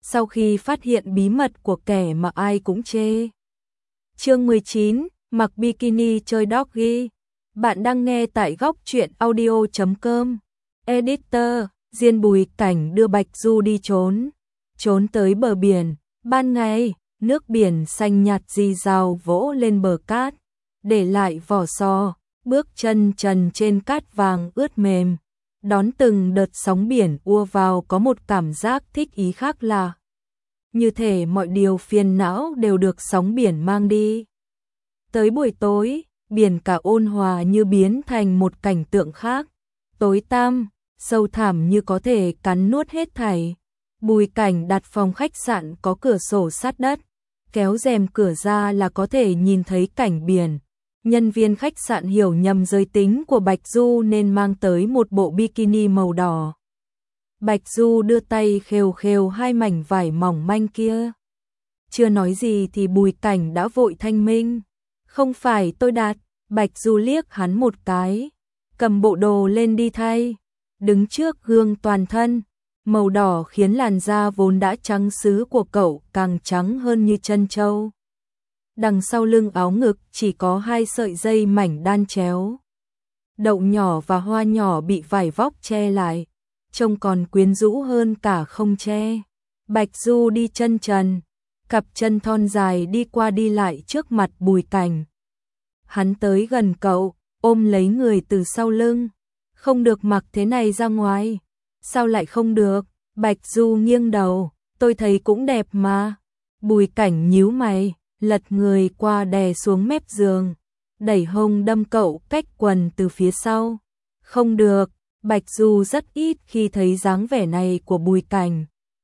sau khi phát hiện bí mật của kẻ mà ai cũng chê. Chương 19, mặc bikini chơi doggy. Bạn đang nghe tại góc truyện audio.com. Editor, Diên Bùi Cảnh đưa Bạch Du đi trốn tới bờ biển. Ban ngày, nước biển xanh nhạt rì rào vỗ lên bờ cát, để lại vỏ sò, bước chân trần trên cát vàng ướt mềm. Đón từng đợt sóng biển ùa vào có một cảm giác thích ý khác lạ. Như thể mọi điều phiền não đều được sóng biển mang đi. Tới buổi tối, biển cả ôn hòa như biến thành một cảnh tượng khác. Tối tăm, sâu thẳm như có thể cắn nuốt hết thảy. Bùi Cảnh đặt phòng khách sạn có cửa sổ sát đất. Kéo rèm cửa ra là có thể nhìn thấy cảnh biển. Nhân viên khách sạn hiểu nhầm giới tính của Bạch Du nên mang tới một bộ bikini màu đỏ. Bạch Du đưa tay khều khều hai mảnh vải mỏng manh kia. Chưa nói gì thì Bùi Cảnh đã vội thanh minh. Không phải tôi đặt. Bạch Du liếc hắn một cái, cầm bộ đồ lên đi thay. Đứng trước gương toàn thân, màu đỏ khiến làn da vốn đã trắng sứ của cậu càng trắng hơn như trân châu. Đằng sau lưng áo ngực chỉ có 2 sợi dây mảnh đan chéo. Đậu nhỏ và hoa nhỏ bị vải vóc che lại, trông còn quyến rũ hơn cả không che. Bạch Du đi chân trần, cặp chân thon dài đi qua đi lại trước mặt Bùi Cảnh. Hắn tới gần cậu, ôm lấy người từ sau lưng. Không được mặc thế này ra ngoài. Sao lại không được? Bạch Du nghiêng đầu, tôi thấy cũng đẹp mà. Bùi Cảnh nhíu mày, lật người qua đè xuống mép giường, đẩy hông đâm cậu cách quần từ phía sau. Không được, Bạch Du rất ít khi thấy dáng vẻ này của Bùi Cảnh.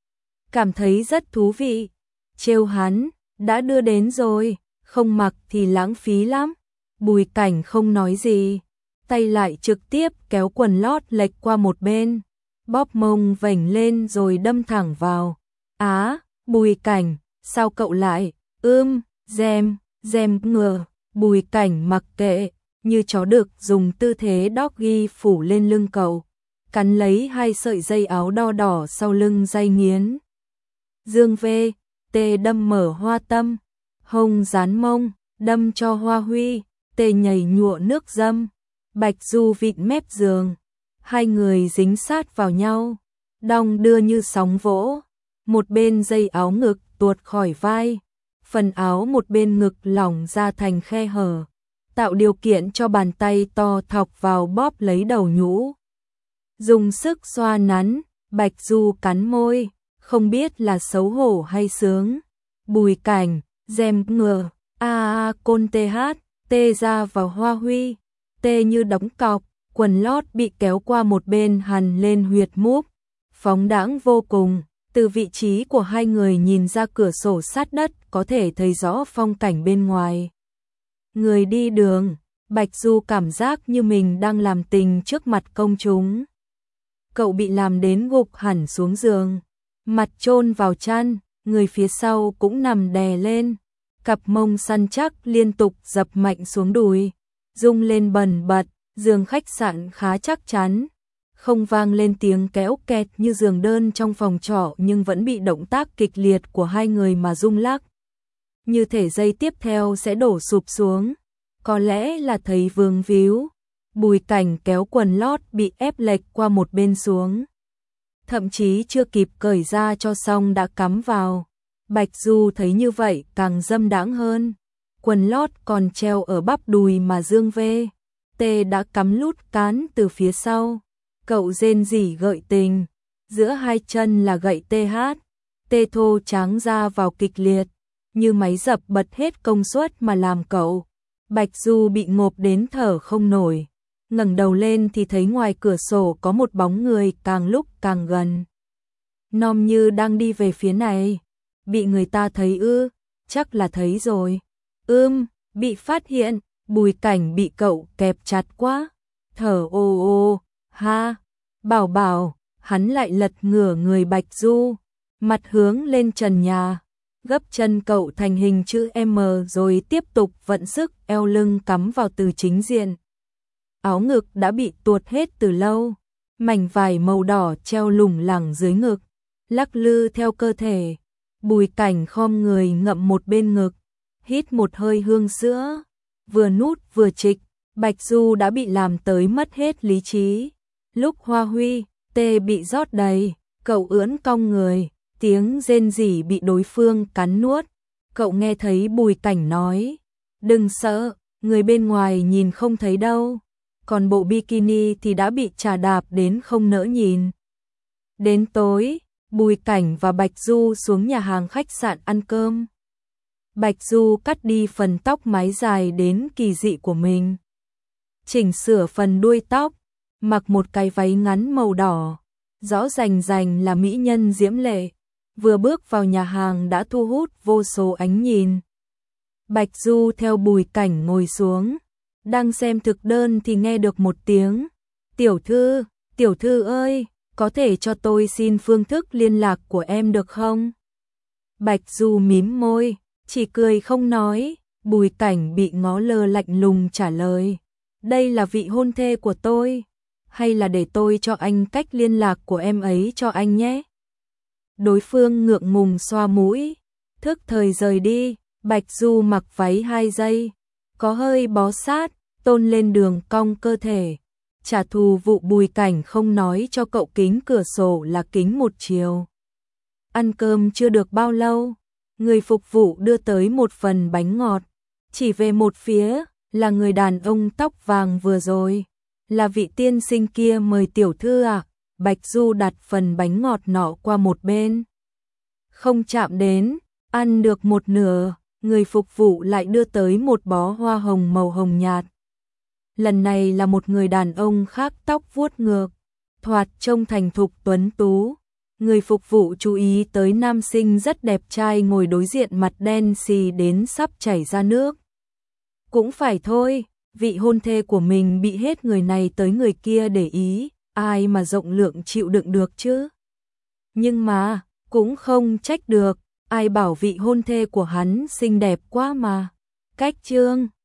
Cảm thấy rất thú vị. Trêu hắn, đã đưa đến rồi, không mặc thì lãng phí lắm. Bùi Cảnh không nói gì, tay lại trực tiếp kéo quần lót lệch qua một bên, bóp mông vểnh lên rồi đâm thẳng vào. Á, Bùi Cảnh, sao cậu lại, dèm ngừa. Bùi Cảnh mặc kệ, như chó đực dùng tư thế doggy phủ lên lưng cậu, cắn lấy 2 sợi dây áo đo đỏ sau lưng day nghiến. Dương V, T đâm mở hoa tâm, hông dán mông, đâm cho hoa huy. Tê nhảy nhụa nước dâm. Bạch Du vịn mép giường, hai người dính sát vào nhau, đong đưa như sóng vỗ. Một bên dây áo ngực tuột khỏi vai, phần áo một bên ngực lỏng ra thành khe hở, tạo điều kiện cho bàn tay to thọc vào bóp lấy đầu nhũ. Dùng sức xoa nắn, Bạch Du cắn môi, không biết là xấu hổ hay sướng. Bùi Cảnh, dèm ngừa, côn TH. Tê ra vào hoa huy, tê như đóng cọc, quần lót bị kéo qua một bên hằn lên huyệt múp, phóng đãng vô cùng. Từ vị trí của hai người nhìn ra cửa sổ sát đất có thể thấy rõ phong cảnh bên ngoài. Người đi đường, Bạch Du cảm giác như mình đang làm tình trước mặt công chúng. Cậu bị làm đến gục hẳn xuống giường, mặt chôn vào chăn, người phía sau cũng nằm đè lên. Cặp mông săn chắc liên tục dập mạnh xuống đùi, rung lên bần bật. Giường khách sạn khá chắc chắn, không vang lên tiếng kéo kẹt như giường đơn trong phòng trọ, nhưng vẫn bị động tác kịch liệt của hai người mà rung lắc. Như thể giây tiếp theo sẽ đổ sụp xuống. Có lẽ là thấy vương víu, Bùi Cảnh kéo quần lót bị ép lệch qua một bên xuống. Thậm chí chưa kịp cởi ra cho xong đã cắm vào. Bạch Du thấy như vậy càng dâm đãng hơn. Quần lót còn treo ở bắp đùi mà Dương V, T đã cắm lút cán từ phía sau. Cậu rên rỉ gợi tình, giữa hai chân là gậy TH. Tê thô tráng ra vào kịch liệt, như máy dập bật hết công suất mà làm cậu. Bạch Du bị ngộp đến thở không nổi. Ngẩng đầu lên thì thấy ngoài cửa sổ có một bóng người càng lúc càng gần. Nom như đang đi về phía này. Bị người ta thấy ư? Chắc là thấy rồi. Bị phát hiện. Bùi Cảnh bị cậu kẹp chặt quá, thở ô ha. Bảo, hắn lại lật ngửa người Bạch Du, mặt hướng lên trần nhà, gấp chân cậu thành hình chữ M rồi tiếp tục vận sức eo lưng cắm vào từ chính diện. Áo ngực đã bị tuột hết từ lâu, mảnh vải màu đỏ treo lủng lẳng dưới ngực, lắc lư theo cơ thể. Bùi Cảnh khom người ngậm một bên ngực, hít một hơi hương sữa, vừa nút vừa trịch. Bạch Du đã bị làm tới mất hết lý trí. Lúc hoa huy, tê bị rót đầy, cậu ưỡn cong người, tiếng rên rỉ bị đối phương cắn nuốt. Cậu nghe thấy Bùi Cảnh nói, đừng sợ, người bên ngoài nhìn không thấy đâu. Còn bộ bikini thì đã bị chà đạp đến không nỡ nhìn. Đến tối, Bùi Cảnh và Bạch Du xuống nhà hàng khách sạn ăn cơm. Bạch Du cắt đi phần tóc mái dài đến kỳ dị của mình, chỉnh sửa phần đuôi tóc, mặc một cái váy ngắn màu đỏ, rõ rành rành là mỹ nhân diễm lệ. Vừa bước vào nhà hàng đã thu hút vô số ánh nhìn. Bạch Du theo Bùi Cảnh ngồi xuống, đang xem thực đơn thì nghe được một tiếng, tiểu thư ơi, có thể cho tôi xin phương thức liên lạc của em được không? Bạch Du mím môi, chỉ cười không nói. Bùi Cảnh bị ngó lơ lạnh lùng trả lời, đây là vị hôn thê của tôi, hay là để tôi cho anh cách liên lạc của em ấy cho anh nhé? Đối phương ngượng ngùng xoa mũi, thức thời rời đi. Bạch Du mặc váy 2 giây, có hơi bó sát, tôn lên đường cong cơ thể. Trả thù vụ Bùi Cảnh không nói cho cậu kính cửa sổ là kính một chiều. Ăn cơm chưa được bao lâu, người phục vụ đưa tới một phần bánh ngọt. Chỉ về một phía, là người đàn ông tóc vàng vừa rồi. Là vị tiên sinh kia mời tiểu thư à? Bạch Du đặt phần bánh ngọt nọ qua một bên, không chạm đến, ăn được một nửa, người phục vụ lại đưa tới một bó hoa hồng màu hồng nhạt. Lần này là một người đàn ông khác, tóc vuốt ngược, thoạt trông thành thục tuấn tú. Người phục vụ chú ý tới nam sinh rất đẹp trai ngồi đối diện, mặt đen xì đến sắp chảy ra nước. Cũng phải thôi, vị hôn thê của mình bị hết người này tới người kia để ý, ai mà rộng lượng chịu đựng được chứ. Nhưng mà, cũng không trách được, ai bảo vị hôn thê của hắn xinh đẹp quá mà. Cách chương